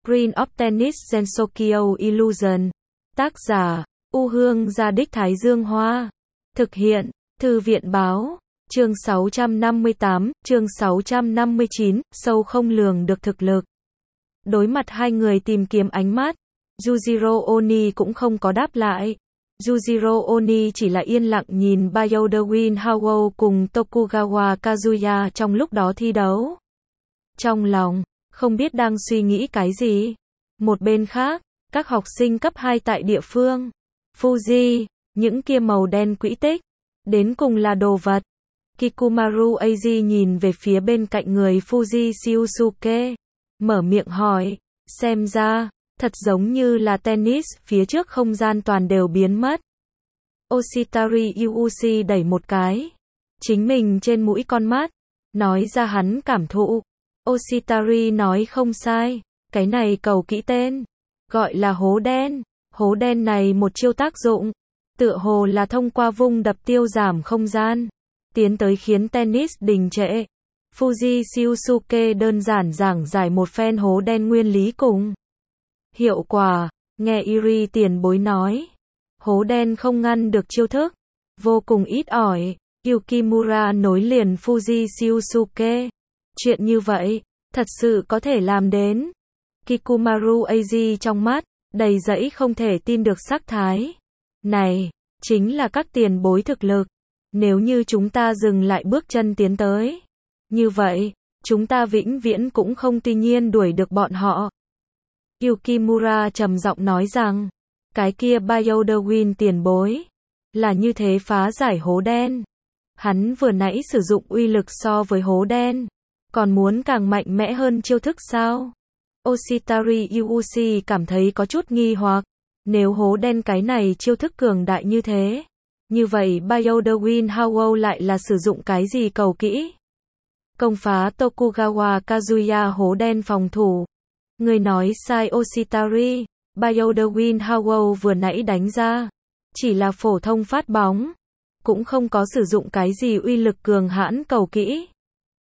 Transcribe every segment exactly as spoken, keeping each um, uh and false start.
Green of Tennis Gensokyo Illusion. Tác giả, U Hương Gia Đích Thái Dương Hoa. Thực hiện, Thư viện Báo. Chương sáu trăm năm mươi tám, chương sáu trăm năm mươi chín, sâu không lường được thực lực. Đối mặt hai người tìm kiếm ánh mắt, Yujiro Oni cũng không có đáp lại. Yujiro Oni chỉ là yên lặng nhìn Bayodawin Howell cùng Tokugawa Kazuya trong lúc đó thi đấu. Trong lòng, không biết đang suy nghĩ cái gì. Một bên khác, các học sinh cấp hai tại địa phương. Fuji, những kia màu đen quỹ tích. Đến cùng là đồ vật. Kikumaru Eiji nhìn về phía bên cạnh người Fuji Shiusuke. Mở miệng hỏi, xem ra, thật giống như là tennis, phía trước không gian toàn đều biến mất. Oshitari Yuuchi đẩy một cái. Chính mình trên mũi con mắt. Nói ra hắn cảm thụ. Oshitari nói không sai. Cái này cầu kỹ tên. Gọi là hố đen. Hố đen này một chiêu tác dụng. Tựa hồ là thông qua vung đập tiêu giảm không gian. Tiến tới khiến tennis đình trệ. Fuji Shiusuke đơn giản giảng giải một phen hố đen nguyên lý cùng hiệu quả. Nghe Iri tiền bối nói. Hố đen không ngăn được chiêu thức. Vô cùng ít ỏi. Yukimura nối liền Fuji Shiusuke. Chuyện như vậy, thật sự có thể làm đến. Kikumaru Eiji trong mắt, đầy dẫy không thể tin được sắc thái. Này, chính là các tiền bối thực lực. Nếu như chúng ta dừng lại bước chân tiến tới. Như vậy, chúng ta vĩnh viễn cũng không tuy nhiên đuổi được bọn họ. Yukimura trầm giọng nói rằng, cái kia Bayodawin tiền bối, là như thế phá giải hố đen. Hắn vừa nãy sử dụng uy lực so với hố đen, còn muốn càng mạnh mẽ hơn chiêu thức sao? Oshitari Yuuchi cảm thấy có chút nghi hoặc, nếu hố đen cái này chiêu thức cường đại như thế, như vậy Bayodawin Howell lại là sử dụng cái gì cầu kỹ? Công phá Tokugawa Kazuya hố đen phòng thủ. Người nói sai Oshitari, Bayodawin Howell vừa nãy đánh ra, chỉ là phổ thông phát bóng, cũng không có sử dụng cái gì uy lực cường hãn cầu kỹ.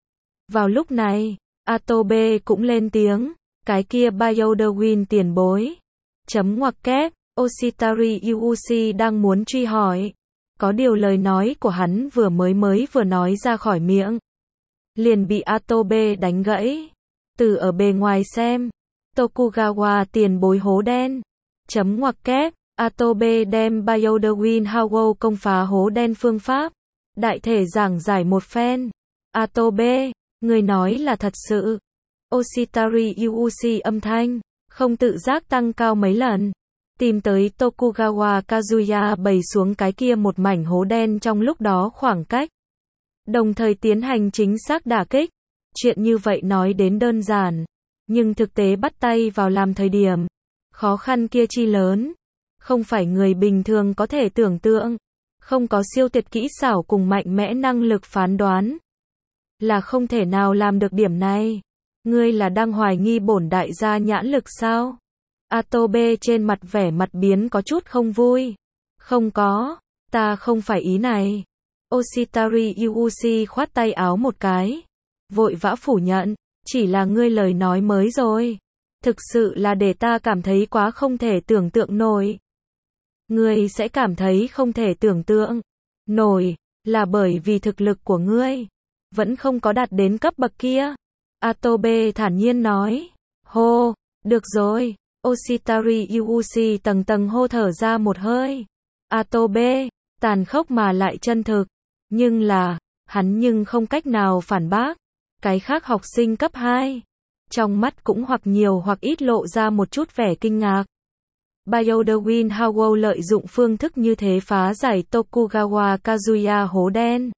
Vào lúc này, Atobe cũng lên tiếng, cái kia Bayodawin tiền bối. Chấm ngoặc kép, Oshitari Yuuchi đang muốn truy hỏi. Có điều lời nói của hắn vừa mới mới vừa nói ra khỏi miệng. Liền bị Atobe đánh gãy. Từ ở bề ngoài xem, Tokugawa tiền bối hố đen. Chấm ngoặc kép, Atobe đem Bayodawin Howell công phá hố đen phương pháp. Đại thể giảng giải một phen. Atobe, người nói là thật sự. Oshitari Yuuchi âm thanh, không tự giác tăng cao mấy lần. Tìm tới Tokugawa Kazuya bày xuống cái kia một mảnh hố đen trong lúc đó khoảng cách. Đồng thời tiến hành chính xác đả kích. Chuyện như vậy nói đến đơn giản. Nhưng thực tế bắt tay vào làm thời điểm. Khó khăn kia chi lớn. Không phải người bình thường có thể tưởng tượng. Không có siêu tuyệt kỹ xảo cùng mạnh mẽ năng lực phán đoán. Là không thể nào làm được điểm này. Ngươi là đang hoài nghi bổn đại gia nhãn lực sao? Atobe trên mặt vẻ mặt biến có chút không vui. Không có, ta không phải ý này. Oshitari Yuuchi khoát tay áo một cái. Vội vã phủ nhận, chỉ là ngươi lời nói mới rồi. Thực sự là để ta cảm thấy quá không thể tưởng tượng nổi. Ngươi sẽ cảm thấy không thể tưởng tượng nổi, là bởi vì thực lực của ngươi vẫn không có đạt đến cấp bậc kia. Atobe thản nhiên nói. Hô, được rồi. Oshitari Yuuchi tầng tầng hô thở ra một hơi. Atobe, tàn khốc mà lại chân thực. Nhưng là, hắn nhưng không cách nào phản bác. Cái khác học sinh cấp hai. Trong mắt cũng hoặc nhiều hoặc ít lộ ra một chút vẻ kinh ngạc. Bayodawin Howell lợi dụng phương thức như thế phá giải Tokugawa Kazuya hố đen.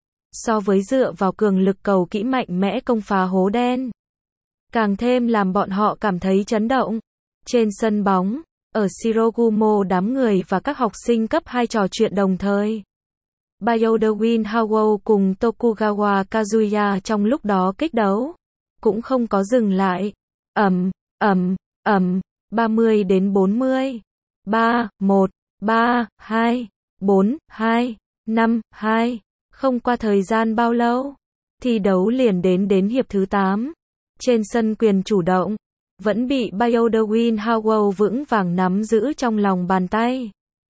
So với dựa vào cường lực cầu kỹ mạnh mẽ công phá hố đen. Càng thêm làm bọn họ cảm thấy chấn động. Trên sân bóng, ở Shirogumo đám người và các học sinh cấp hai trò chuyện đồng thời. Bayodawin Howell cùng Tokugawa Kazuya trong lúc đó kích đấu. Cũng không có dừng lại. Ầm, ầm, ầm, ba mươi đến bốn mươi. ba, một, ba, hai, bốn, hai, năm, hai. Không qua thời gian bao lâu, thi đấu liền đến đến hiệp thứ tám. Trên sân quyền chủ động, vẫn bị Bioderwin Howell vững vàng nắm giữ trong lòng bàn tay.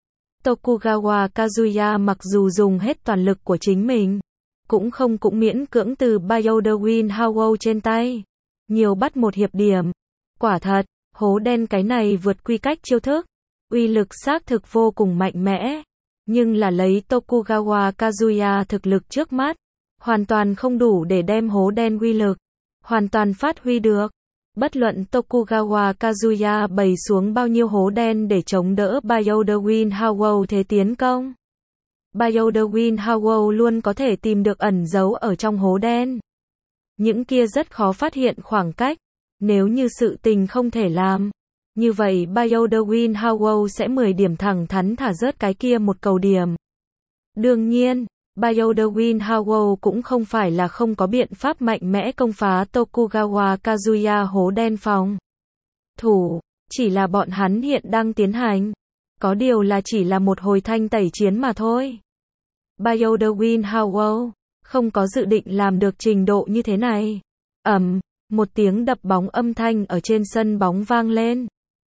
Tokugawa Kazuya mặc dù dùng hết toàn lực của chính mình, cũng không cũng miễn cưỡng từ Bioderwin Howell trên tay. Nhiều bắt một hiệp điểm. Quả thật, hố đen cái này vượt quy cách chiêu thức. Uy lực xác thực vô cùng mạnh mẽ. Nhưng là lấy Tokugawa Kazuya thực lực trước mắt, hoàn toàn không đủ để đem hố đen uy lực hoàn toàn phát huy được. Bất luận Tokugawa Kazuya bày xuống bao nhiêu hố đen để chống đỡ Bioderwin Howell thế tiến công, Bioderwin Howell luôn có thể tìm được ẩn giấu ở trong hố đen. Những kia rất khó phát hiện khoảng cách. Nếu như sự tình không thể làm, như vậy Bioderwin Howell sẽ mười điểm thẳng thắn thả rớt cái kia một cầu điểm. Đương nhiên, Bioderwin Howell cũng không phải là không có biện pháp mạnh mẽ công phá Tokugawa Kazuya hố đen phòng thủ, chỉ là bọn hắn hiện đang tiến hành. Có điều là chỉ là một hồi thanh tẩy chiến mà thôi. Bioderwin Howell không có dự định làm được trình độ như thế này. Ầm, một tiếng đập bóng âm thanh ở trên sân bóng vang lên.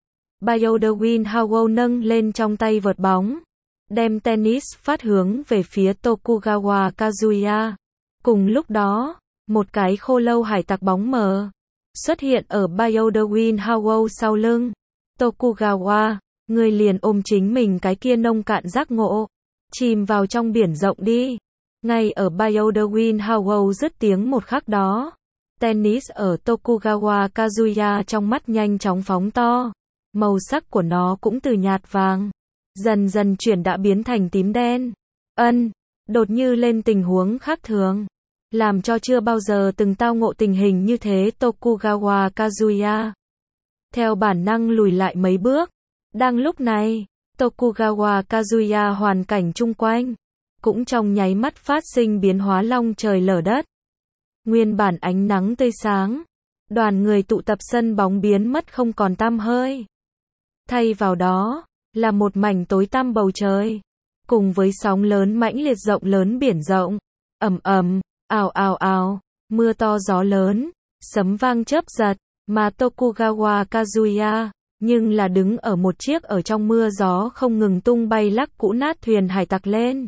Bioderwin Howell nâng lên trong tay vợt bóng, đem tennis phát hướng về phía Tokugawa Kazuya. Cùng lúc đó, một cái khô lâu hải tặc bóng mờ xuất hiện ở Bioderwin Howell sau lưng. Tokugawa, ngươi liền ôm chính mình cái kia nông cạn giác ngộ, chìm vào trong biển rộng đi. Ngay ở Bioderwin Howell dứt tiếng một khắc đó, tennis ở Tokugawa Kazuya trong mắt nhanh chóng phóng to. Màu sắc của nó cũng từ nhạt vàng dần dần chuyển đã biến thành tím đen. Ân, đột như lên tình huống khác thường, làm cho chưa bao giờ từng tao ngộ tình hình như thế Tokugawa Kazuya theo bản năng lùi lại mấy bước. Đang lúc này, Tokugawa Kazuya hoàn cảnh chung quanh cũng trong nháy mắt phát sinh biến hóa long trời lở đất. Nguyên bản ánh nắng tươi sáng, đoàn người tụ tập sân bóng biến mất không còn tăm hơi. Thay vào đó, là một mảnh tối tăm bầu trời, cùng với sóng lớn mãnh liệt rộng lớn biển rộng. Ầm ầm, ào ào ào, mưa to gió lớn, sấm vang chớp giật, mà Tokugawa Kazuya nhưng là đứng ở một chiếc ở trong mưa gió không ngừng tung bay lắc cũ nát thuyền hải tặc lên.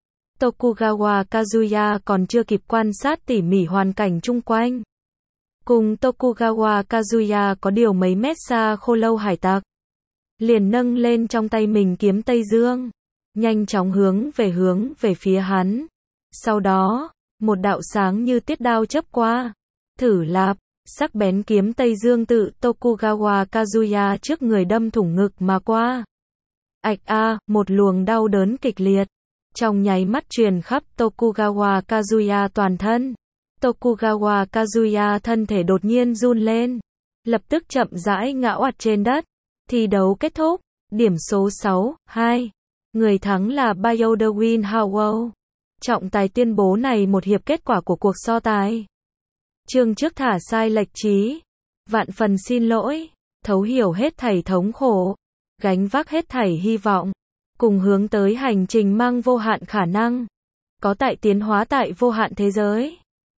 Tokugawa Kazuya còn chưa kịp quan sát tỉ mỉ hoàn cảnh chung quanh. Cùng Tokugawa Kazuya có điều mấy mét xa khô lâu hải tặc liền nâng lên trong tay mình kiếm Tây Dương, nhanh chóng hướng về hướng về phía hắn. Sau đó, một đạo sáng như tiết đao chớp qua, thử lạp, sắc bén kiếm Tây Dương tự Tokugawa Kazuya trước người đâm thủng ngực mà qua. Ạch a, một luồng đau đớn kịch liệt trong nháy mắt truyền khắp Tokugawa Kazuya toàn thân. Tokugawa Kazuya thân thể đột nhiên run lên, lập tức chậm rãi ngã oặt trên đất. Thi đấu kết thúc, điểm số sáu hai. Người thắng là Bioderwin Howell. Trọng tài tuyên bố này một hiệp kết quả của cuộc so tài. Chương trước thả sai lệch trí. Vạn phần xin lỗi, thấu hiểu hết thảy thống khổ, gánh vác hết thảy hy vọng, cùng hướng tới hành trình mang vô hạn khả năng, có tại tiến hóa tại vô hạn thế giới.